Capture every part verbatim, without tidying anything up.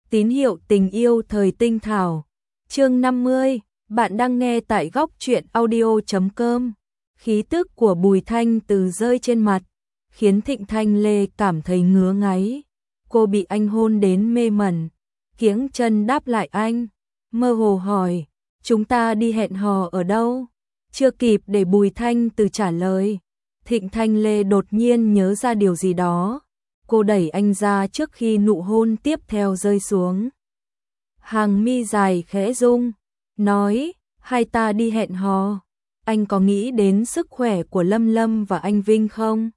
Tín hiệu tình yêu thời tinh thảo. Chương năm mươi, bạn đang nghe tại góc truyện audio chấm com. Khí tức của Bùi Thanh Từ rơi trên mặt, khiến Thịnh Thanh Lê cảm thấy ngứa ngáy. Cô bị anh hôn đến mê mẩn, kiếng chân đáp lại anh, mơ hồ hỏi, chúng ta đi hẹn hò ở đâu? Chưa kịp để Bùi Thanh Từ trả lời, Thịnh Thanh Lê đột nhiên nhớ ra điều gì đó. Cô đẩy anh ra trước khi nụ hôn tiếp theo rơi xuống. Hàng mi dài khẽ rung, nói, hai ta đi hẹn hò. Anh có nghĩ đến sức khỏe của Lâm Lâm và anh Vinh không?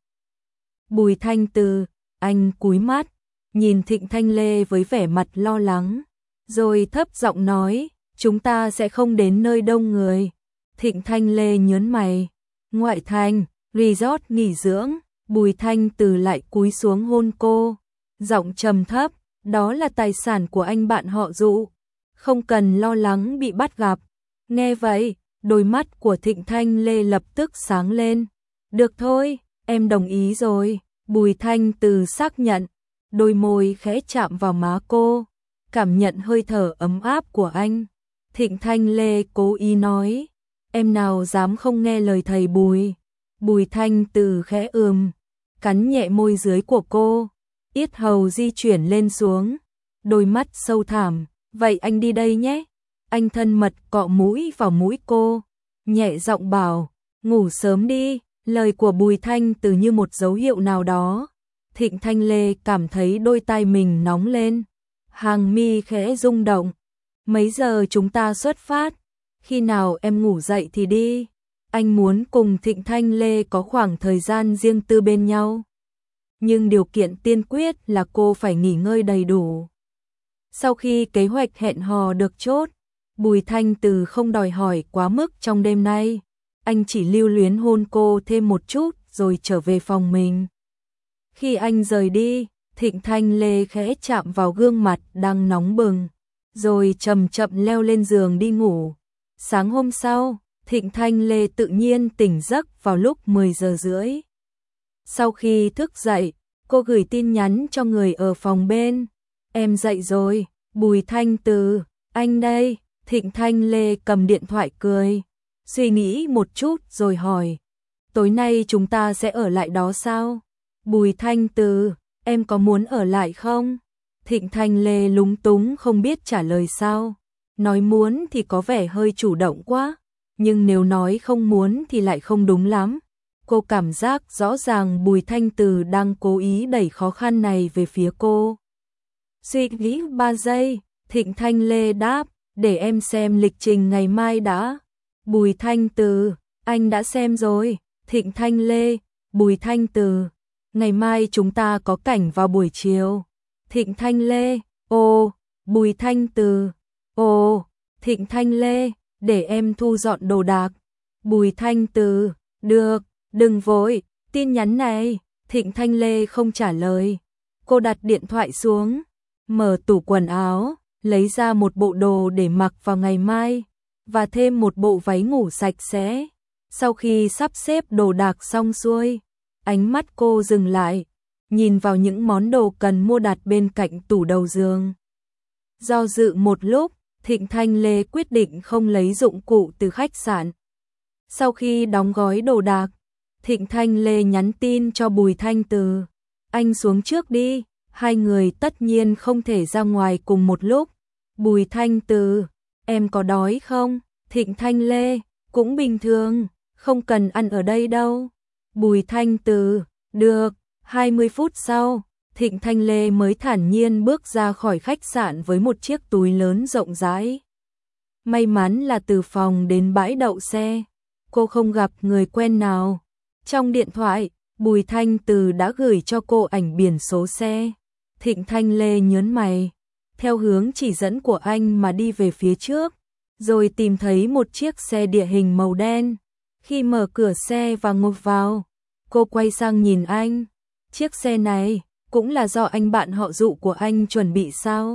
Bùi Thanh Từ, anh cúi mắt, nhìn Thịnh Thanh Lê với vẻ mặt lo lắng, rồi thấp giọng nói, chúng ta sẽ không đến nơi đông người. Thịnh Thanh Lê nhớn mày, ngoại thành, resort nghỉ dưỡng. Bùi Thanh Từ lại cúi xuống hôn cô, giọng trầm thấp, đó là tài sản của anh bạn họ Dụ, không cần lo lắng bị bắt gặp. Nghe vậy, đôi mắt của Thịnh Thanh Lê lập tức sáng lên. Được thôi, em đồng ý rồi. Bùi Thanh Từ xác nhận, đôi môi khẽ chạm vào má cô, cảm nhận hơi thở ấm áp của anh. Thịnh Thanh Lê cố ý nói, em nào dám không nghe lời thầy Bùi. Bùi Thanh Từ khẽ ừm, cắn nhẹ môi dưới của cô, yết hầu di chuyển lên xuống, đôi mắt sâu thẳm, vậy anh đi đây nhé. Anh thân mật cọ mũi vào mũi cô, nhẹ giọng bảo, ngủ sớm đi. Lời của Bùi Thanh Từ như một dấu hiệu nào đó. Thịnh Thanh Lê cảm thấy đôi tai mình nóng lên, hàng mi khẽ rung động. Mấy giờ chúng ta xuất phát? Khi nào em ngủ dậy thì đi. Anh muốn cùng Thịnh Thanh Lê có khoảng thời gian riêng tư bên nhau. Nhưng điều kiện tiên quyết là cô phải nghỉ ngơi đầy đủ. Sau khi kế hoạch hẹn hò được chốt, Bùi Thanh Từ không đòi hỏi quá mức trong đêm nay. Anh chỉ lưu luyến hôn cô thêm một chút rồi trở về phòng mình. Khi anh rời đi, Thịnh Thanh Lê khẽ chạm vào gương mặt đang nóng bừng, rồi chậm chậm leo lên giường đi ngủ. Sáng hôm sau, Thịnh Thanh Lê tự nhiên tỉnh giấc vào lúc mười giờ rưỡi. Sau khi thức dậy, cô gửi tin nhắn cho người ở phòng bên. Em dậy rồi, Bùi Thanh Từ, anh đây. Thịnh Thanh Lê cầm điện thoại cười, suy nghĩ một chút rồi hỏi, tối nay chúng ta sẽ ở lại đó sao? Bùi Thanh Từ, em có muốn ở lại không? Thịnh Thanh Lê lúng túng không biết trả lời sao. Nói muốn thì có vẻ hơi chủ động quá, nhưng nếu nói không muốn thì lại không đúng lắm. Cô cảm giác rõ ràng Bùi Thanh Từ đang cố ý đẩy khó khăn này về phía cô. Suy nghĩ ba giây, Thịnh Thanh Lê đáp, để em xem lịch trình ngày mai đã. Bùi Thanh Từ, anh đã xem rồi. Thịnh Thanh Lê, Bùi Thanh Từ, ngày mai chúng ta có cảnh vào buổi chiều. Thịnh Thanh Lê, ồ. Bùi Thanh Từ, ồ. Thịnh Thanh Lê, để em thu dọn đồ đạc. Bùi Thanh Từ, được, đừng vội. Tin nhắn này, Thịnh Thanh Lê không trả lời. Cô đặt điện thoại xuống, mở tủ quần áo, lấy ra một bộ đồ để mặc vào ngày mai, và thêm một bộ váy ngủ sạch sẽ. Sau khi sắp xếp đồ đạc xong xuôi, ánh mắt cô dừng lại, nhìn vào những món đồ cần mua đặt bên cạnh tủ đầu giường. Do dự một lúc, Thịnh Thanh Lê quyết định không lấy dụng cụ từ khách sạn. Sau khi đóng gói đồ đạc, Thịnh Thanh Lê nhắn tin cho Bùi Thanh Từ, anh xuống trước đi. Hai người tất nhiên không thể ra ngoài cùng một lúc. Bùi Thanh Từ, em có đói không? Thịnh Thanh Lê, cũng bình thường, không cần ăn ở đây đâu. Bùi Thanh Từ, được. hai mươi phút sau, Thịnh Thanh Lê mới thản nhiên bước ra khỏi khách sạn với một chiếc túi lớn rộng rãi. May mắn là từ phòng đến bãi đậu xe, cô không gặp người quen nào. Trong điện thoại, Bùi Thanh Từ đã gửi cho cô ảnh biển số xe. Thịnh Thanh Lê nhớn mày, theo hướng chỉ dẫn của anh mà đi về phía trước, rồi tìm thấy một chiếc xe địa hình màu đen. Khi mở cửa xe và ngồi vào, cô quay sang nhìn anh. Chiếc xe này cũng là do anh bạn họ Dụ của anh chuẩn bị sao?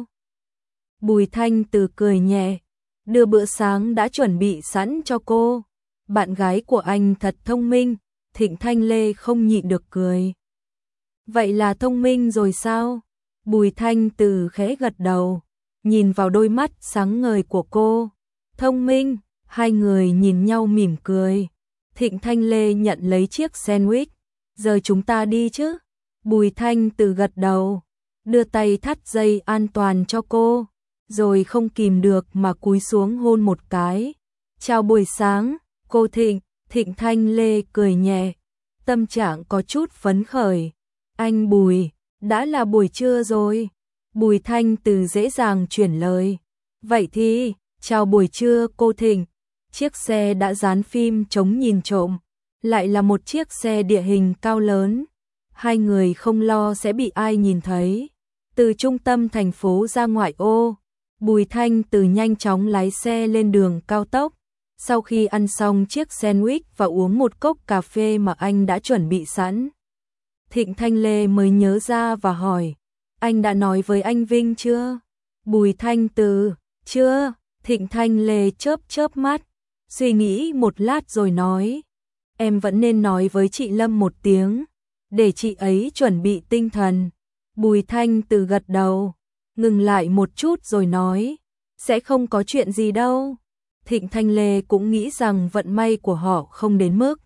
Bùi Thanh Từ cười nhẹ, đưa bữa sáng đã chuẩn bị sẵn cho cô. Bạn gái của anh thật thông minh. Thịnh Thanh Lê không nhịn được cười. Vậy là thông minh rồi sao? Bùi Thanh Từ khẽ gật đầu, nhìn vào đôi mắt sáng ngời của cô. Thông minh, hai người nhìn nhau mỉm cười. Thịnh Thanh Lê nhận lấy chiếc sandwich. Giờ chúng ta đi chứ? Bùi Thanh Từ gật đầu, đưa tay thắt dây an toàn cho cô, rồi không kìm được mà cúi xuống hôn một cái. Chào buổi sáng, cô Thịnh. Thịnh Thanh Lê cười nhẹ, tâm trạng có chút phấn khởi. Anh Bùi, đã là buổi trưa rồi. Bùi Thanh Từ dễ dàng chuyển lời. Vậy thì, chào buổi trưa cô Thịnh. Chiếc xe đã dán phim chống nhìn trộm, lại là một chiếc xe địa hình cao lớn. Hai người không lo sẽ bị ai nhìn thấy. Từ trung tâm thành phố ra ngoại ô, Bùi Thanh Từ nhanh chóng lái xe lên đường cao tốc. Sau khi ăn xong chiếc sandwich và uống một cốc cà phê mà anh đã chuẩn bị sẵn, Thịnh Thanh Lê mới nhớ ra và hỏi, anh đã nói với anh Vinh chưa? Bùi Thanh Từ, chưa. Thịnh Thanh Lê chớp chớp mắt, suy nghĩ một lát rồi nói, em vẫn nên nói với chị Lâm một tiếng, để chị ấy chuẩn bị tinh thần. Bùi Thanh Từ gật đầu, ngừng lại một chút rồi nói, sẽ không có chuyện gì đâu. Thịnh Thanh Lê cũng nghĩ rằng vận may của họ không đến mức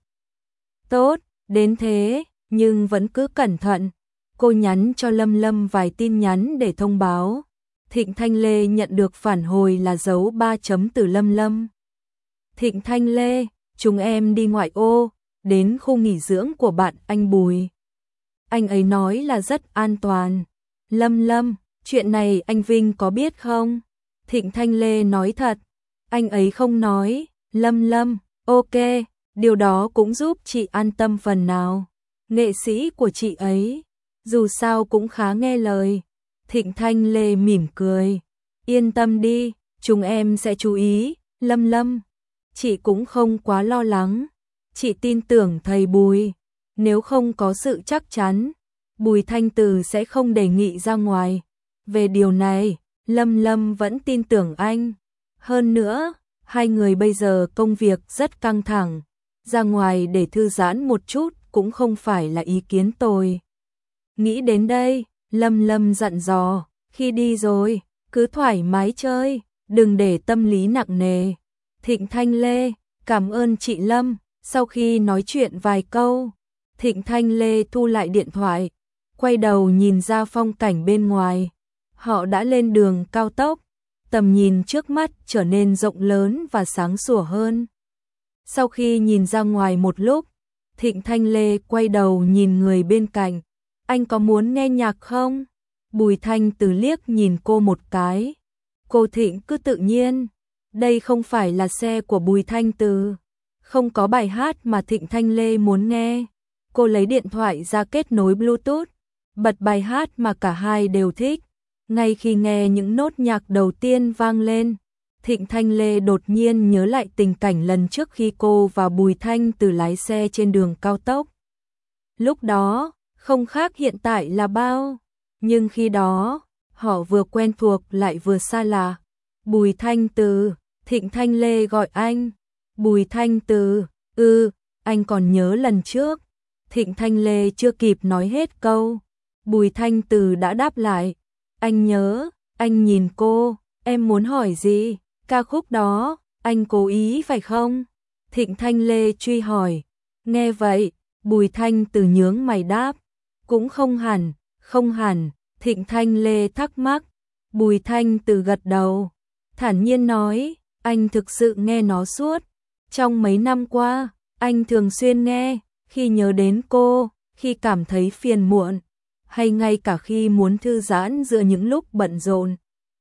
tốt đến thế, nhưng vẫn cứ cẩn thận. Cô nhắn cho Lâm Lâm vài tin nhắn để thông báo. Thịnh Thanh Lê nhận được phản hồi là dấu ba chấm từ Lâm Lâm. Thịnh Thanh Lê, chúng em đi ngoại ô, đến khu nghỉ dưỡng của bạn anh Bùi. Anh ấy nói là rất an toàn. Lâm Lâm, chuyện này anh Vinh có biết không? Thịnh Thanh Lê nói thật. Anh ấy không nói. Lâm Lâm, ok, điều đó cũng giúp chị an tâm phần nào. Nghệ sĩ của chị ấy, dù sao cũng khá nghe lời. Thịnh Thanh Lê mỉm cười. Yên tâm đi, chúng em sẽ chú ý. Lâm Lâm, chị cũng không quá lo lắng. Chị tin tưởng thầy Bùi. Nếu không có sự chắc chắn, Bùi Thanh Từ sẽ không đề nghị ra ngoài. Về điều này, Lâm Lâm vẫn tin tưởng anh. Hơn nữa, hai người bây giờ công việc rất căng thẳng. Ra ngoài để thư giãn một chút cũng không phải là ý kiến tồi. Nghĩ đến đây, Lâm Lâm dặn dò, khi đi rồi, cứ thoải mái chơi, đừng để tâm lý nặng nề. Thịnh Thanh Lê, cảm ơn chị Lâm. Sau khi nói chuyện vài câu, Thịnh Thanh Lê thu lại điện thoại, quay đầu nhìn ra phong cảnh bên ngoài. Họ đã lên đường cao tốc, tầm nhìn trước mắt trở nên rộng lớn và sáng sủa hơn. Sau khi nhìn ra ngoài một lúc, Thịnh Thanh Lê quay đầu nhìn người bên cạnh. Anh có muốn nghe nhạc không? Bùi Thanh Từ liếc nhìn cô một cái. Cô Thịnh cứ tự nhiên. Đây không phải là xe của Bùi Thanh Từ. Không có bài hát mà Thịnh Thanh Lê muốn nghe. Cô lấy điện thoại ra kết nối Bluetooth, bật bài hát mà cả hai đều thích. Ngay khi nghe những nốt nhạc đầu tiên vang lên, Thịnh Thanh Lê đột nhiên nhớ lại tình cảnh lần trước khi cô và Bùi Thanh Từ lái xe trên đường cao tốc. Lúc đó, không khác hiện tại là bao, nhưng khi đó, họ vừa quen thuộc lại vừa xa lạ. Bùi Thanh Từ, Thịnh Thanh Lê gọi anh. Bùi Thanh Từ, ừ, anh còn nhớ lần trước. Thịnh Thanh Lê chưa kịp nói hết câu, Bùi Thanh Từ đã đáp lại. Anh nhớ. Anh nhìn cô, em muốn hỏi gì? Ca khúc đó, anh cố ý phải không? Thịnh Thanh Lê truy hỏi. Nghe vậy, Bùi Thanh Từ nhướng mày đáp. Cũng không hẳn, không hẳn. Thịnh Thanh Lê thắc mắc. Bùi Thanh Từ gật đầu, thản nhiên nói, anh thực sự nghe nó suốt. Trong mấy năm qua, anh thường xuyên nghe, khi nhớ đến cô, khi cảm thấy phiền muộn, hay ngay cả khi muốn thư giãn giữa những lúc bận rộn.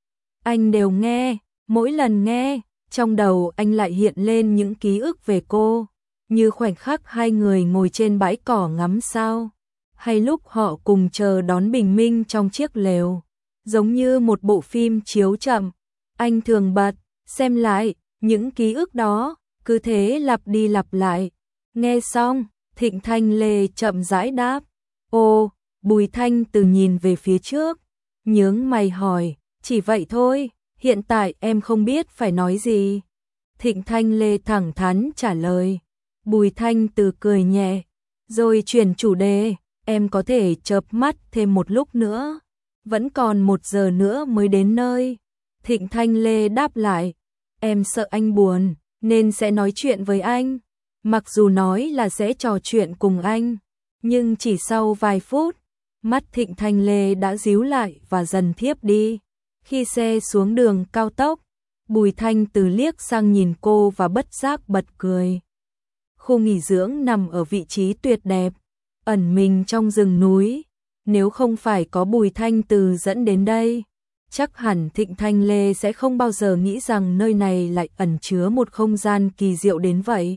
Anh đều nghe, mỗi lần nghe, trong đầu anh lại hiện lên những ký ức về cô, như khoảnh khắc hai người ngồi trên bãi cỏ ngắm sao, hay lúc họ cùng chờ đón bình minh trong chiếc lều, giống như một bộ phim chiếu chậm. Anh thường bật, xem lại, những ký ức đó, cứ thế lặp đi lặp lại. Nghe xong, Thịnh Thanh Lê chậm rãi đáp. Ồ, Bùi Thanh Từ nhìn về phía trước, nhướng mày hỏi, chỉ vậy thôi, hiện tại em không biết phải nói gì. Thịnh Thanh Lê thẳng thắn trả lời. Bùi Thanh Từ cười nhẹ, rồi chuyển chủ đề, em có thể chợp mắt thêm một lúc nữa, vẫn còn một giờ nữa mới đến nơi. Thịnh Thanh Lê đáp lại, em sợ anh buồn, nên sẽ nói chuyện với anh. Mặc dù nói là sẽ trò chuyện cùng anh, nhưng chỉ sau vài phút, mắt Thịnh Thanh Lê đã díu lại và dần thiếp đi. Khi xe xuống đường cao tốc, Bùi Thanh Từ liếc sang nhìn cô và bất giác bật cười. Khu nghỉ dưỡng nằm ở vị trí tuyệt đẹp, ẩn mình trong rừng núi. Nếu không phải có Bùi Thanh Từ dẫn đến đây, chắc hẳn Thịnh Thanh Lê sẽ không bao giờ nghĩ rằng nơi này lại ẩn chứa một không gian kỳ diệu đến vậy.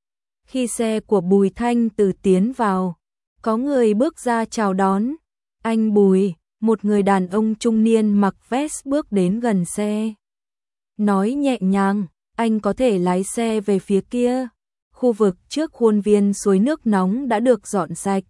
Khi xe của Bùi Thanh Từ tiến vào, có người bước ra chào đón. Anh Bùi, một người đàn ông trung niên mặc vest bước đến gần xe. Nói nhẹ nhàng, anh có thể lái xe về phía kia. Khu vực trước khuôn viên suối nước nóng đã được dọn sạch.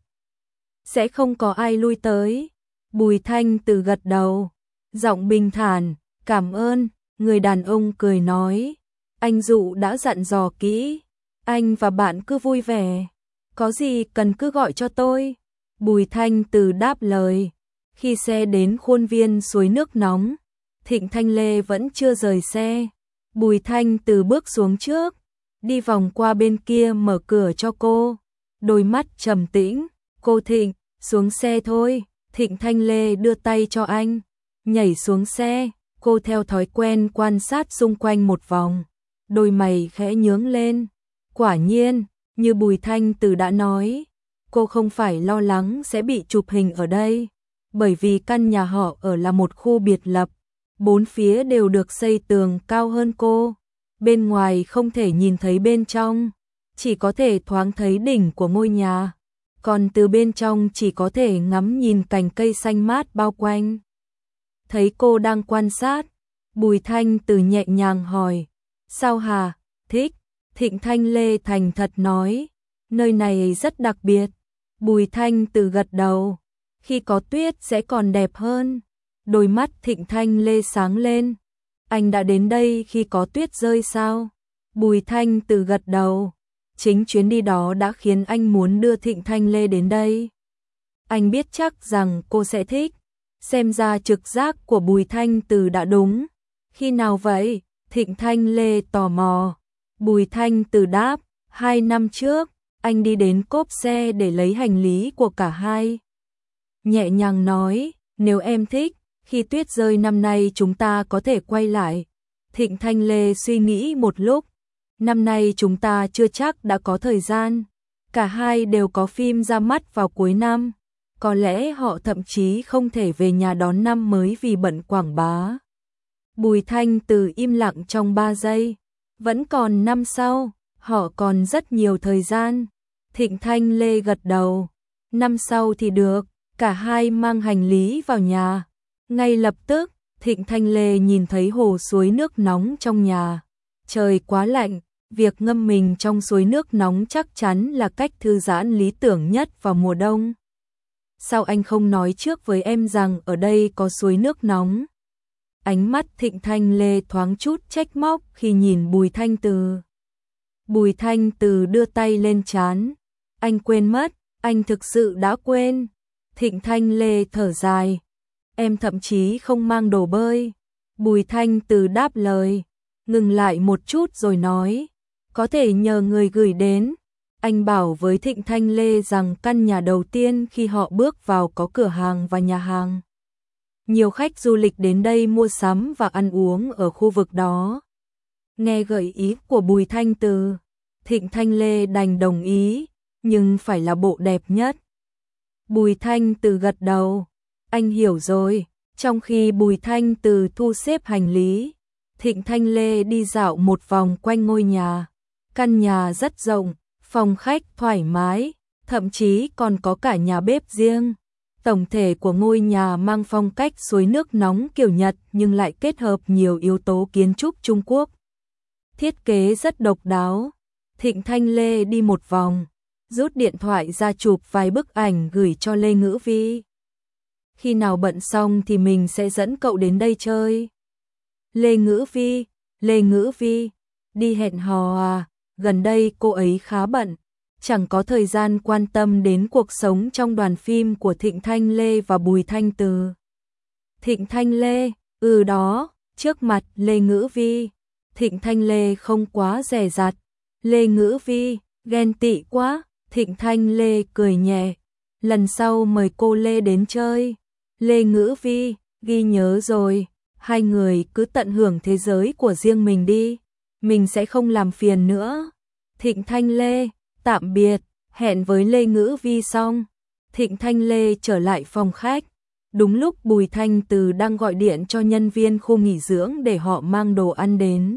Sẽ không có ai lui tới. Bùi Thanh Từ gật đầu, giọng bình thản, cảm ơn. Người đàn ông cười nói, anh Dụ đã dặn dò kỹ, anh và bạn cứ vui vẻ, có gì cần cứ gọi cho tôi. Bùi Thanh Từ đáp lời. Khi xe đến khuôn viên suối nước nóng, Thịnh Thanh Lê vẫn chưa rời xe. Bùi Thanh Từ bước xuống trước, đi vòng qua bên kia mở cửa cho cô. Đôi mắt trầm tĩnh, cô Thịnh, xuống xe thôi. Thịnh Thanh Lê đưa tay cho anh, nhảy xuống xe. Cô theo thói quen quan sát xung quanh một vòng, đôi mày khẽ nhướng lên. Quả nhiên, như Bùi Thanh Từ đã nói, cô không phải lo lắng sẽ bị chụp hình ở đây, bởi vì căn nhà họ ở là một khu biệt lập, bốn phía đều được xây tường cao hơn cô. Bên ngoài không thể nhìn thấy bên trong, chỉ có thể thoáng thấy đỉnh của ngôi nhà, còn từ bên trong chỉ có thể ngắm nhìn cành cây xanh mát bao quanh. Thấy cô đang quan sát, Bùi Thanh Từ nhẹ nhàng hỏi, sao hả? Thích. Thịnh Thanh Lê thành thật nói, nơi này rất đặc biệt. Bùi Thanh Từ gật đầu, khi có tuyết sẽ còn đẹp hơn. Đôi mắt Thịnh Thanh Lê sáng lên, anh đã đến đây khi có tuyết rơi sao? Bùi Thanh Từ gật đầu, chính chuyến đi đó đã khiến anh muốn đưa Thịnh Thanh Lê đến đây. Anh biết chắc rằng cô sẽ thích. Xem ra trực giác của Bùi Thanh Từ đã đúng. Khi nào vậy? Thịnh Thanh Lê tò mò. Bùi Thanh Từ đáp, hai năm trước, anh đi đến cốp xe để lấy hành lý của cả hai. Nhẹ nhàng nói, nếu em thích, khi tuyết rơi năm nay chúng ta có thể quay lại. Thịnh Thanh Lê suy nghĩ một lúc, năm nay chúng ta chưa chắc đã có thời gian. Cả hai đều có phim ra mắt vào cuối năm. Có lẽ họ thậm chí không thể về nhà đón năm mới vì bận quảng bá. Bùi Thanh Từ im lặng trong ba giây. Vẫn còn năm sau, họ còn rất nhiều thời gian. Thịnh Thanh Lê gật đầu. Năm sau thì được, cả hai mang hành lý vào nhà. Ngay lập tức, Thịnh Thanh Lê nhìn thấy hồ suối nước nóng trong nhà. Trời quá lạnh, việc ngâm mình trong suối nước nóng chắc chắn là cách thư giãn lý tưởng nhất vào mùa đông. Sao anh không nói trước với em rằng ở đây có suối nước nóng? Ánh mắt Thịnh Thanh Lê thoáng chút trách móc khi nhìn Bùi Thanh Từ. Bùi Thanh Từ đưa tay lên trán. Anh quên mất, anh thực sự đã quên. Thịnh Thanh Lê thở dài. Em thậm chí không mang đồ bơi. Bùi Thanh Từ đáp lời, ngừng lại một chút rồi nói, có thể nhờ người gửi đến. Anh bảo với Thịnh Thanh Lê rằng căn nhà đầu tiên khi họ bước vào có cửa hàng và nhà hàng. Nhiều khách du lịch đến đây mua sắm và ăn uống ở khu vực đó. Nghe gợi ý của Bùi Thanh Từ, Thịnh Thanh Lê đành đồng ý, nhưng phải là bộ đẹp nhất. Bùi Thanh Từ gật đầu, anh hiểu rồi. Trong khi Bùi Thanh Từ thu xếp hành lý, Thịnh Thanh Lê đi dạo một vòng quanh ngôi nhà. Căn nhà rất rộng, phòng khách thoải mái, thậm chí còn có cả nhà bếp riêng. Tổng thể của ngôi nhà mang phong cách suối nước nóng kiểu Nhật nhưng lại kết hợp nhiều yếu tố kiến trúc Trung Quốc. Thiết kế rất độc đáo. Thịnh Thanh Lê đi một vòng, rút điện thoại ra chụp vài bức ảnh gửi cho Lê Ngữ Vi. Khi nào bận xong thì mình sẽ dẫn cậu đến đây chơi. Lê Ngữ Vi, Lê Ngữ Vi, đi hẹn hò à? Gần đây cô ấy khá bận, chẳng có thời gian quan tâm đến cuộc sống trong đoàn phim của Thịnh Thanh Lê và Bùi Thanh Từ. Thịnh Thanh Lê, ừ đó, Trước mặt Lê Ngữ Vi, Thịnh Thanh Lê không quá dè dặt. Lê Ngữ Vi, ghen tị quá. Thịnh Thanh Lê cười nhẹ. Lần sau mời cô Lê đến chơi. Lê Ngữ Vi, ghi nhớ rồi. Hai người cứ tận hưởng thế giới của riêng mình đi. Mình sẽ không làm phiền nữa. Thịnh Thanh Lê, tạm biệt. Hẹn với Lê Ngữ Vi xong, Thịnh Thanh Lê trở lại phòng khách. Đúng lúc Bùi Thanh Từ đang gọi điện cho nhân viên khu nghỉ dưỡng để họ mang đồ ăn đến.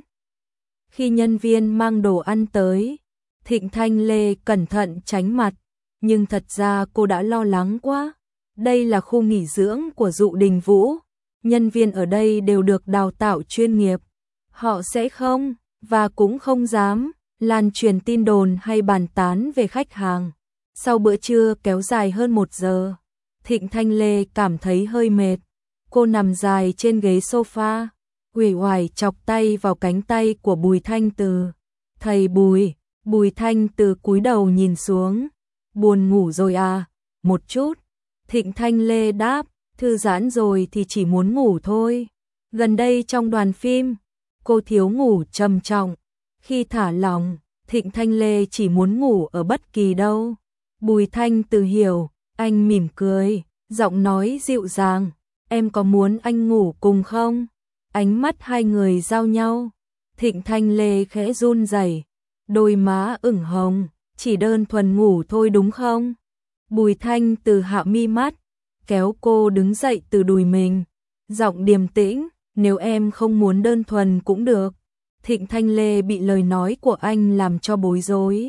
Khi nhân viên mang đồ ăn tới, Thịnh Thanh Lê cẩn thận tránh mặt, nhưng thật ra cô đã lo lắng quá. Đây là khu nghỉ dưỡng của Dụ Đình Vũ, nhân viên ở đây đều được đào tạo chuyên nghiệp. Họ sẽ không, và cũng không dám, lan truyền tin đồn hay bàn tán về khách hàng. Sau bữa trưa kéo dài hơn một giờ, Thịnh Thanh Lê cảm thấy hơi mệt. Cô nằm dài trên ghế sofa, uể oải chọc tay vào cánh tay của Bùi Thanh Từ. Thầy Bùi, Bùi Thanh Từ cúi đầu nhìn xuống. Buồn ngủ rồi à? Một chút. Thịnh Thanh Lê đáp, thư giãn rồi thì chỉ muốn ngủ thôi. Gần đây trong đoàn phim, cô thiếu ngủ trầm trọng. Khi thả lỏng, Thịnh Thanh Lê chỉ muốn ngủ ở bất kỳ đâu. Bùi Thanh Từ hiểu, anh mỉm cười, giọng nói dịu dàng. Em có muốn anh ngủ cùng không? Ánh mắt hai người giao nhau. Thịnh Thanh Lê khẽ run rẩy, đôi má ửng hồng. Chỉ đơn thuần ngủ thôi đúng không? Bùi Thanh Từ hạ mi mắt, kéo cô đứng dậy từ đùi mình. Giọng điềm tĩnh, nếu em không muốn đơn thuần cũng được. Thịnh Thanh Lê bị lời nói của anh làm cho bối rối.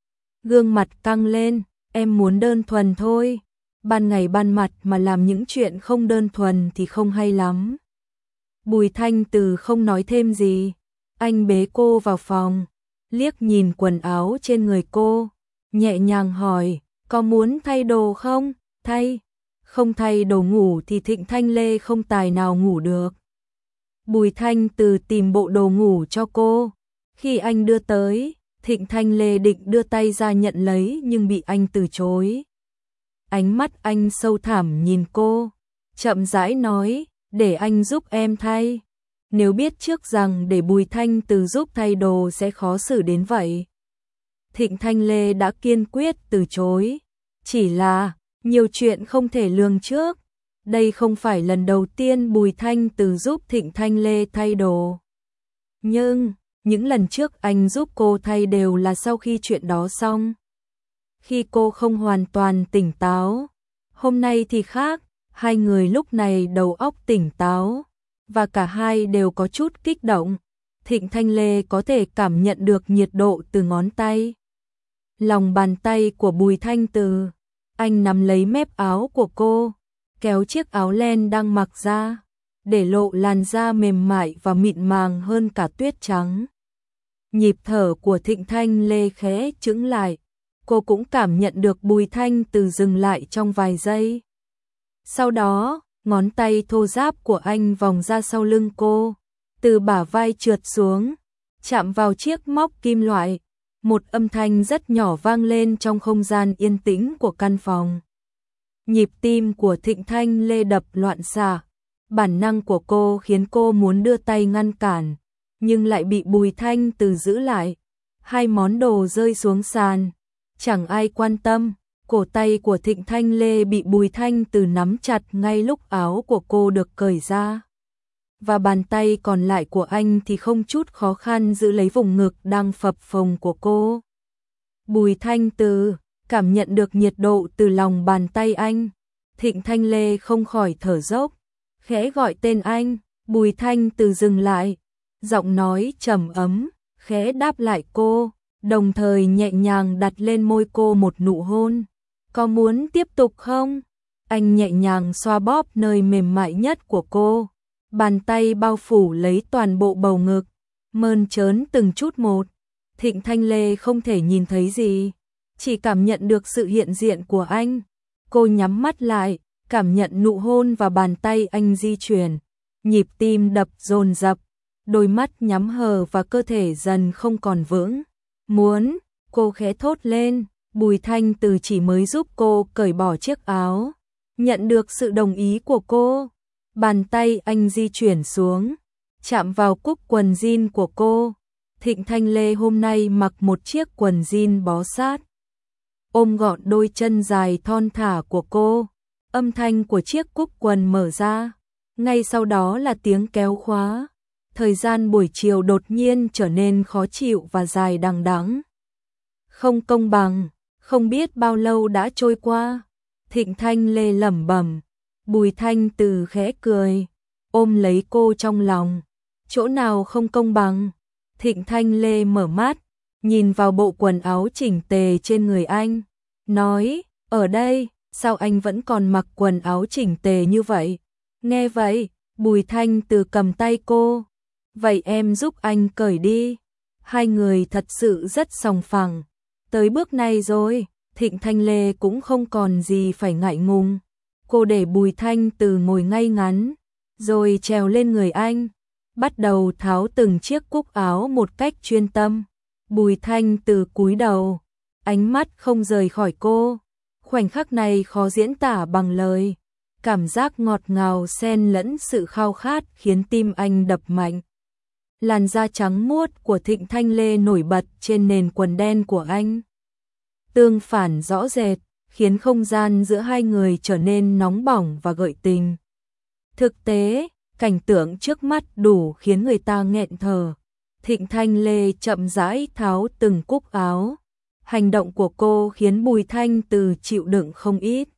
Gương mặt căng lên, em muốn đơn thuần thôi. Ban ngày ban mặt mà làm những chuyện không đơn thuần thì không hay lắm. Bùi Thanh Từ không nói thêm gì. Anh bế cô vào phòng, liếc nhìn quần áo trên người cô, nhẹ nhàng hỏi, có muốn thay đồ không? Thay. Không thay đồ ngủ thì Thịnh Thanh Lê không tài nào ngủ được. Bùi Thanh Từ tìm bộ đồ ngủ cho cô. Khi anh đưa tới, Thịnh Thanh Lê định đưa tay ra nhận lấy nhưng bị anh từ chối. Ánh mắt anh sâu thẳm nhìn cô, chậm rãi nói, để anh giúp em thay. Nếu biết trước rằng để Bùi Thanh Từ giúp thay đồ sẽ khó xử đến vậy. Thịnh Thanh Lê đã kiên quyết từ chối. Chỉ là, nhiều chuyện không thể lường trước. Đây không phải lần đầu tiên Bùi Thanh Từ giúp Thịnh Thanh Lê thay đồ. Nhưng, những lần trước anh giúp cô thay đều là sau khi chuyện đó xong. Khi cô không hoàn toàn tỉnh táo. Hôm nay thì khác, hai người lúc này đầu óc tỉnh táo. Và cả hai đều có chút kích động. Thịnh Thanh Lê có thể cảm nhận được nhiệt độ từ ngón tay. Lòng bàn tay của Bùi Thanh Từ. Anh nắm lấy mép áo của cô, kéo chiếc áo len đang mặc ra, để lộ làn da mềm mại và mịn màng hơn cả tuyết trắng. Nhịp thở của Thịnh Thanh Lê khẽ chững lại. Cô cũng cảm nhận được Bùi Thanh Từ dừng lại trong vài giây. Sau đó, ngón tay thô ráp của anh vòng ra sau lưng cô, từ bả vai trượt xuống, chạm vào chiếc móc kim loại. Một âm thanh rất nhỏ vang lên trong không gian yên tĩnh của căn phòng. Nhịp tim của Thịnh Thanh Lê đập loạn xạ. Bản năng của cô khiến cô muốn đưa tay ngăn cản, nhưng lại bị Bùi Thanh Từ giữ lại. Hai món đồ rơi xuống sàn. Chẳng ai quan tâm. Cổ tay của Thịnh Thanh Lê bị Bùi Thanh Từ nắm chặt ngay lúc áo của cô được cởi ra. Và bàn tay còn lại của anh thì không chút khó khăn giữ lấy vùng ngực đang phập phồng của cô. Bùi Thanh Từ cảm nhận được nhiệt độ từ lòng bàn tay anh. Thịnh Thanh Lê không khỏi thở dốc, khẽ gọi tên anh. Bùi Thanh Từ dừng lại, giọng nói trầm ấm, khẽ đáp lại cô, đồng thời nhẹ nhàng đặt lên môi cô một nụ hôn. Có muốn tiếp tục không? Anh nhẹ nhàng xoa bóp nơi mềm mại nhất của cô. Bàn tay bao phủ lấy toàn bộ bầu ngực, mơn trớn từng chút một. Thịnh Thanh Lê không thể nhìn thấy gì, chỉ cảm nhận được sự hiện diện của anh. Cô nhắm mắt lại, cảm nhận nụ hôn và bàn tay anh di chuyển. Nhịp tim đập dồn dập, đôi mắt nhắm hờ và cơ thể dần không còn vững. Muốn, cô khẽ thốt lên. Bùi Thanh Từ chỉ mới giúp cô cởi bỏ chiếc áo. Nhận được sự đồng ý của cô. Bàn tay anh di chuyển xuống, chạm vào cúc quần jean của cô. Thịnh Thanh Lê hôm nay mặc một chiếc quần jean bó sát, ôm gọn đôi chân dài thon thả của cô. Âm thanh của chiếc cúc quần mở ra, ngay sau đó là tiếng kéo khóa. Thời gian buổi chiều đột nhiên trở nên khó chịu và dài đằng đẵng. Không công bằng, không biết bao lâu đã trôi qua. Thịnh Thanh Lê lẩm bẩm. Bùi Thanh Từ khẽ cười, ôm lấy cô trong lòng. Chỗ nào không công bằng? Thịnh Thanh Lê mở mắt, nhìn vào bộ quần áo chỉnh tề trên người anh, nói, ở đây, sao anh vẫn còn mặc quần áo chỉnh tề như vậy? Nghe vậy, Bùi Thanh Từ cầm tay cô, vậy em giúp anh cởi đi. Hai người thật sự rất sòng phẳng. Tới bước này rồi, Thịnh Thanh Lê cũng không còn gì phải ngại ngùng. Cô để Bùi Thanh Từ ngồi ngay ngắn, rồi trèo lên người anh, bắt đầu tháo từng chiếc cúc áo một cách chuyên tâm. Bùi Thanh Từ cúi đầu, ánh mắt không rời khỏi cô. Khoảnh khắc này khó diễn tả bằng lời. Cảm giác ngọt ngào xen lẫn sự khao khát khiến tim anh đập mạnh. Làn da trắng muốt của Thịnh Thanh Lê nổi bật trên nền quần đen của anh. Tương phản rõ rệt, khiến không gian giữa hai người trở nên nóng bỏng và gợi tình. Thực tế, cảnh tượng trước mắt đủ khiến người ta nghẹn thở. Thịnh Thanh Lê chậm rãi tháo từng cúc áo. Hành động của cô khiến Bùi Thanh Từ chịu đựng không ít.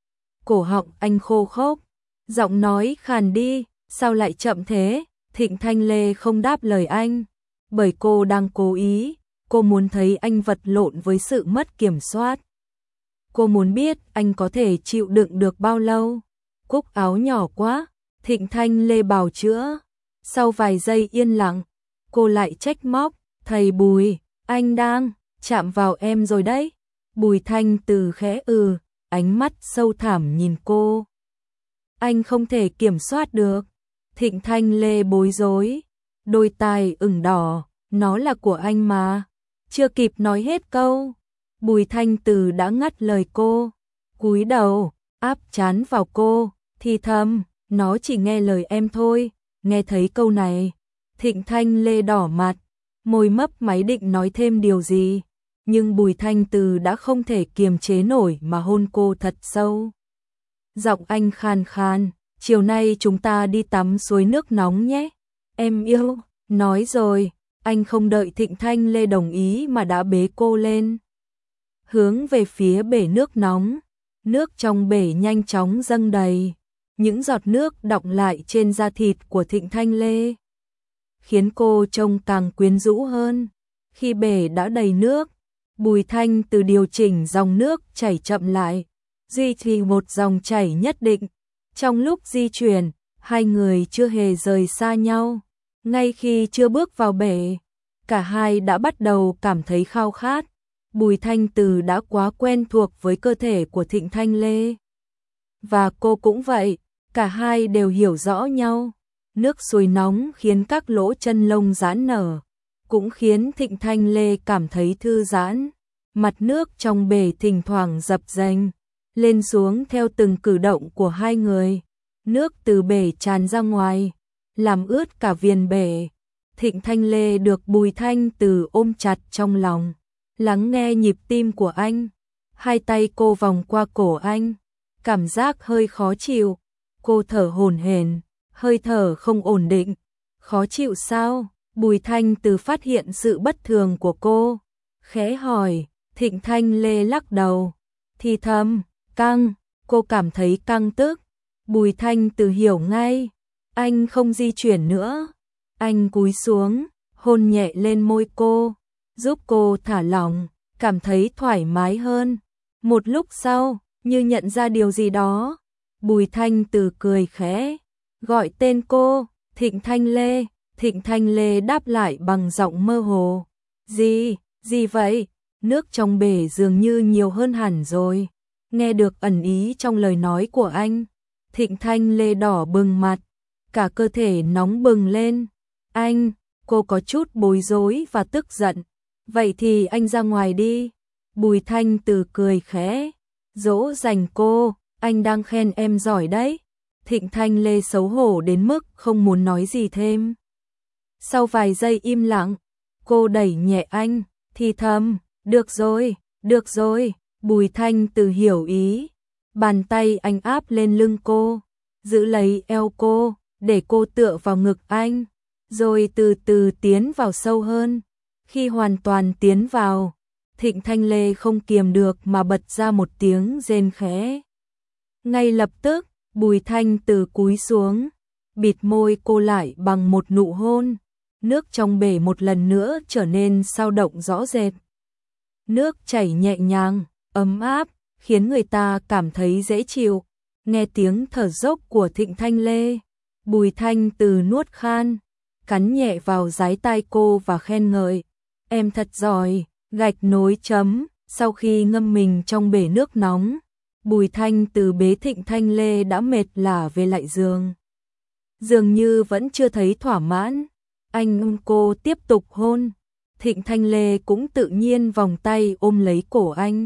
Cổ họng anh khô khốc, giọng nói khàn đi, sao lại chậm thế? Thịnh Thanh Lê không đáp lời anh, bởi cô đang cố ý, cô muốn thấy anh vật lộn với sự mất kiểm soát. Cô muốn biết anh có thể chịu đựng được bao lâu. Cúc áo nhỏ quá, Thịnh Thanh Lê bào chữa. Sau vài giây yên lặng, cô lại trách móc, thầy Bùi, anh đang chạm vào em rồi đấy. Bùi Thanh Từ khẽ ừ, ánh mắt sâu thẳm nhìn cô. Anh không thể kiểm soát được. Thịnh Thanh Lê bối rối, đôi tai ửng đỏ, nó là của anh mà. Chưa kịp nói hết câu, Bùi Thanh Từ đã ngắt lời cô, cúi đầu, áp trán vào cô, thì thầm, nó chỉ nghe lời em thôi. Nghe thấy câu này, Thịnh Thanh Lê đỏ mặt, môi mấp máy định nói thêm điều gì, nhưng Bùi Thanh Từ đã không thể kiềm chế nổi mà hôn cô thật sâu. Giọng anh khàn khàn, chiều nay chúng ta đi tắm suối nước nóng nhé, em yêu. Nói rồi, anh không đợi Thịnh Thanh Lê đồng ý mà đã bế cô lên, hướng về phía bể nước nóng. Nước trong bể nhanh chóng dâng đầy, những giọt nước đọng lại trên da thịt của Thịnh Thanh Lê, khiến cô trông càng quyến rũ hơn. Khi bể đã đầy nước, Bùi Thanh Từ điều chỉnh dòng nước chảy chậm lại, duy trì một dòng chảy nhất định. Trong lúc di chuyển, hai người chưa hề rời xa nhau. Ngay khi chưa bước vào bể, cả hai đã bắt đầu cảm thấy khao khát. Bùi Thanh Từ đã quá quen thuộc với cơ thể của Thịnh Thanh Lê, và cô cũng vậy, cả hai đều hiểu rõ nhau. Nước suối nóng khiến các lỗ chân lông giãn nở, cũng khiến Thịnh Thanh Lê cảm thấy thư giãn. Mặt nước trong bể thỉnh thoảng dập dềnh lên xuống theo từng cử động của hai người. Nước từ bể tràn ra ngoài, làm ướt cả viền bể. Thịnh Thanh Lê được Bùi Thanh Từ ôm chặt trong lòng, lắng nghe nhịp tim của anh. Hai tay cô vòng qua cổ anh, cảm giác hơi khó chịu. Cô thở hổn hển, hơi thở không ổn định. Khó chịu sao? Bùi Thanh Từ phát hiện sự bất thường của cô, khẽ hỏi. Thịnh Thanh Lê lắc đầu, thì thầm, căng. Cô cảm thấy căng tức. Bùi Thanh Từ hiểu ngay, anh không di chuyển nữa. Anh cúi xuống, hôn nhẹ lên môi cô, giúp cô thả lỏng, cảm thấy thoải mái hơn. Một lúc sau, như nhận ra điều gì đó, Bùi Thanh Từ cười khẽ, gọi tên cô, Thịnh Thanh Lê. Thịnh Thanh Lê đáp lại bằng giọng mơ hồ, gì, gì vậy? Nước trong bể dường như nhiều hơn hẳn rồi. Nghe được ẩn ý trong lời nói của anh, Thịnh Thanh Lê đỏ bừng mặt, cả cơ thể nóng bừng lên. Anh, cô có chút bối rối và tức giận. Vậy thì anh ra ngoài đi. Bùi Thanh Từ cười khẽ, dỗ dành cô, anh đang khen em giỏi đấy. Thịnh Thanh Lê xấu hổ đến mức không muốn nói gì thêm. Sau vài giây im lặng, cô đẩy nhẹ anh, thì thầm, được rồi, được rồi. Bùi Thanh Từ hiểu ý, bàn tay anh áp lên lưng cô, giữ lấy eo cô, để cô tựa vào ngực anh, rồi từ từ tiến vào sâu hơn. Khi hoàn toàn tiến vào, Thịnh Thanh Lê không kiềm được mà bật ra một tiếng rên khẽ. Ngay lập tức, Bùi Thanh Từ cúi xuống, bịt môi cô lại bằng một nụ hôn. Nước trong bể một lần nữa trở nên sao động rõ rệt. Nước chảy nhẹ nhàng, ấm áp, khiến người ta cảm thấy dễ chịu. Nghe tiếng thở dốc của Thịnh Thanh Lê, Bùi Thanh Từ nuốt khan, cắn nhẹ vào dái tai cô và khen ngợi. Em thật giỏi, gạch nối chấm. Sau khi ngâm mình trong bể nước nóng, Bùi Thanh Từ bế Thịnh Thanh Lê đã mệt lả về lại giường. Dường như vẫn chưa thấy thỏa mãn, anh ôm cô tiếp tục hôn. Thịnh Thanh Lê cũng tự nhiên vòng tay ôm lấy cổ anh,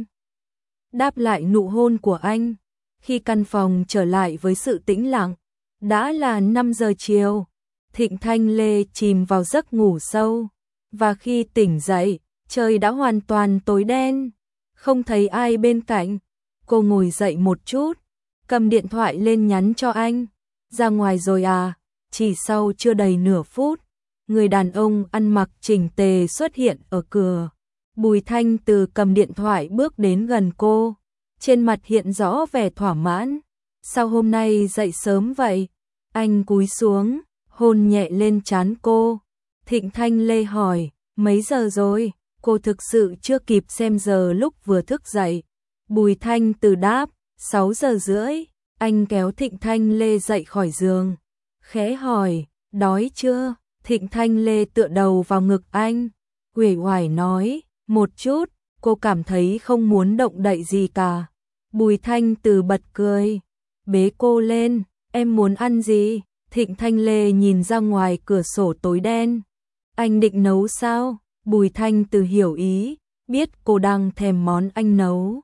đáp lại nụ hôn của anh. Khi căn phòng trở lại với sự tĩnh lặng, đã là năm giờ chiều, Thịnh Thanh Lê chìm vào giấc ngủ sâu, và khi tỉnh dậy, trời đã hoàn toàn tối đen, không thấy ai bên cạnh. Cô ngồi dậy một chút, cầm điện thoại lên nhắn cho anh. Ra ngoài rồi à? Chỉ sau chưa đầy nửa phút, người đàn ông ăn mặc chỉnh tề xuất hiện ở cửa. Bùi Thanh Từ cầm điện thoại bước đến gần cô, trên mặt hiện rõ vẻ thỏa mãn. Sao hôm nay dậy sớm vậy? Anh cúi xuống, hôn nhẹ lên trán cô. Thịnh Thanh Lê hỏi, mấy giờ rồi? Cô thực sự chưa kịp xem giờ lúc vừa thức dậy. Bùi Thanh Từ đáp, sáu giờ rưỡi. Anh kéo Thịnh Thanh Lê dậy khỏi giường, khẽ hỏi, đói chưa? Thịnh Thanh Lê tựa đầu vào ngực anh, uể oải nói, một chút. Cô cảm thấy không muốn động đậy gì cả. Bùi Thanh Từ bật cười, bế cô lên, em muốn ăn gì? Thịnh Thanh Lê nhìn ra ngoài cửa sổ tối đen. Anh định nấu sao? Bùi Thanh Từ hiểu ý, biết cô đang thèm món anh nấu.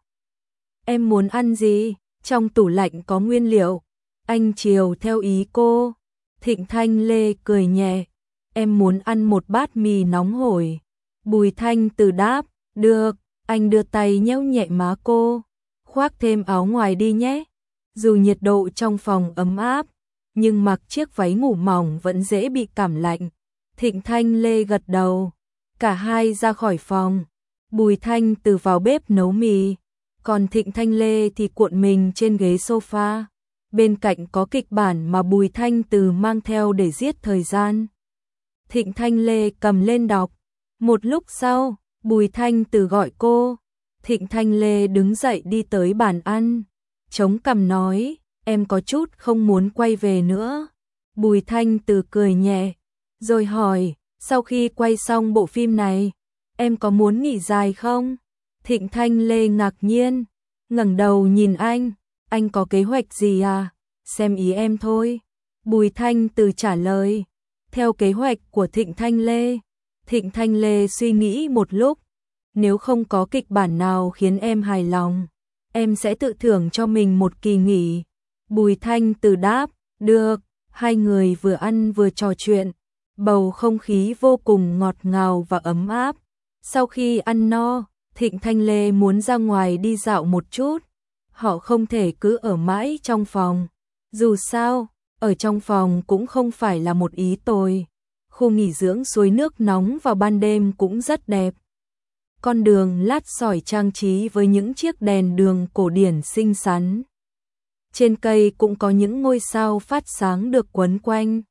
Em muốn ăn gì? Trong tủ lạnh có nguyên liệu. Anh chiều theo ý cô. Thịnh Thanh Lê cười nhẹ, em muốn ăn một bát mì nóng hổi. Bùi Thanh Từ đáp, được. Anh đưa tay nhéo nhẹ má cô, khoác thêm áo ngoài đi nhé. Dù nhiệt độ trong phòng ấm áp, nhưng mặc chiếc váy ngủ mỏng vẫn dễ bị cảm lạnh. Thịnh Thanh Lê gật đầu, cả hai ra khỏi phòng. Bùi Thanh Từ vào bếp nấu mì, còn Thịnh Thanh Lê thì cuộn mình trên ghế sofa. Bên cạnh có kịch bản mà Bùi Thanh Từ mang theo để giết thời gian. Thịnh Thanh Lê cầm lên đọc. Một lúc sau, Bùi Thanh Từ gọi cô. Thịnh Thanh Lê đứng dậy đi tới bàn ăn, chống cằm nói, em có chút không muốn quay về nữa. Bùi Thanh Từ cười nhẹ, rồi hỏi, sau khi quay xong bộ phim này, em có muốn nghỉ dài không? Thịnh Thanh Lê ngạc nhiên, ngẩng đầu nhìn anh, anh có kế hoạch gì à? Xem ý em thôi. Bùi Thanh Từ trả lời, theo kế hoạch của Thịnh Thanh Lê. Thịnh Thanh Lê suy nghĩ một lúc, nếu không có kịch bản nào khiến em hài lòng, em sẽ tự thưởng cho mình một kỳ nghỉ. Bùi Thanh Từ đáp, được. Hai người vừa ăn vừa trò chuyện, bầu không khí vô cùng ngọt ngào và ấm áp. Sau khi ăn no, Thịnh Thanh Lê muốn ra ngoài đi dạo một chút. Họ không thể cứ ở mãi trong phòng. Dù sao, ở trong phòng cũng không phải là một ý tồi. Khu nghỉ dưỡng suối nước nóng vào ban đêm cũng rất đẹp. Con đường lát sỏi trang trí với những chiếc đèn đường cổ điển xinh xắn. Trên cây cũng có những ngôi sao phát sáng được quấn quanh.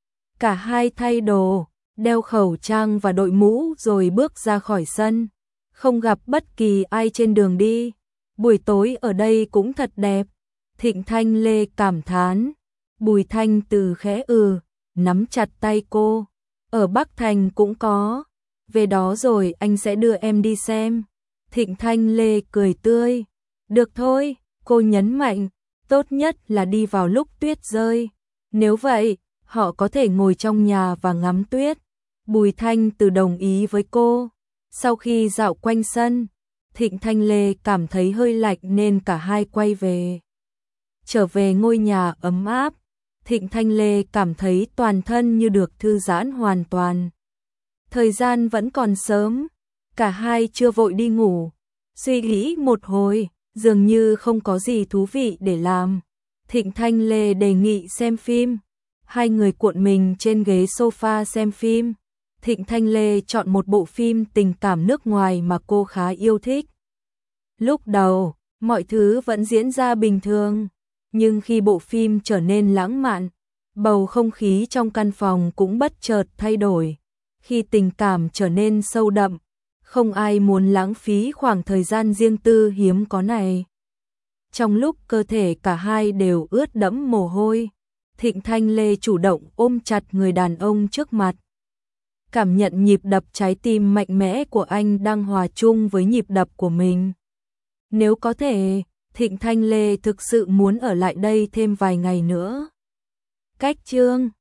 Cả hai thay đồ, đeo khẩu trang và đội mũ rồi bước ra khỏi sân. Không gặp bất kỳ ai trên đường đi. Buổi tối ở đây cũng thật đẹp. Thịnh Thanh Lê cảm thán. Bùi Thanh Từ khẽ ừ, nắm chặt tay cô. Ở Bắc Thành cũng có. Về đó rồi anh sẽ đưa em đi xem. Thịnh Thanh Lê cười tươi. Được thôi, cô nhấn mạnh. Tốt nhất là đi vào lúc tuyết rơi. Nếu vậy, họ có thể ngồi trong nhà và ngắm tuyết. Bùi Thanh Từ đồng ý với cô. Sau khi dạo quanh sân, Thịnh Thanh Lê cảm thấy hơi lạnh nên cả hai quay về. Trở về ngôi nhà ấm áp, Thịnh Thanh Lê cảm thấy toàn thân như được thư giãn hoàn toàn. Thời gian vẫn còn sớm, cả hai chưa vội đi ngủ. Suy nghĩ một hồi, dường như không có gì thú vị để làm. Thịnh Thanh Lê đề nghị xem phim. Hai người cuộn mình trên ghế sofa xem phim. Thịnh Thanh Lê chọn một bộ phim tình cảm nước ngoài mà cô khá yêu thích. Lúc đầu, mọi thứ vẫn diễn ra bình thường, nhưng khi bộ phim trở nên lãng mạn, bầu không khí trong căn phòng cũng bất chợt thay đổi. Khi tình cảm trở nên sâu đậm, không ai muốn lãng phí khoảng thời gian riêng tư hiếm có này. Trong lúc cơ thể cả hai đều ướt đẫm mồ hôi, Thịnh Thanh Lê chủ động ôm chặt người đàn ông trước mặt. Cảm nhận nhịp đập trái tim mạnh mẽ của anh đang hòa chung với nhịp đập của mình. Nếu có thể, Thịnh Thanh Lê thực sự muốn ở lại đây thêm vài ngày nữa. Cách chương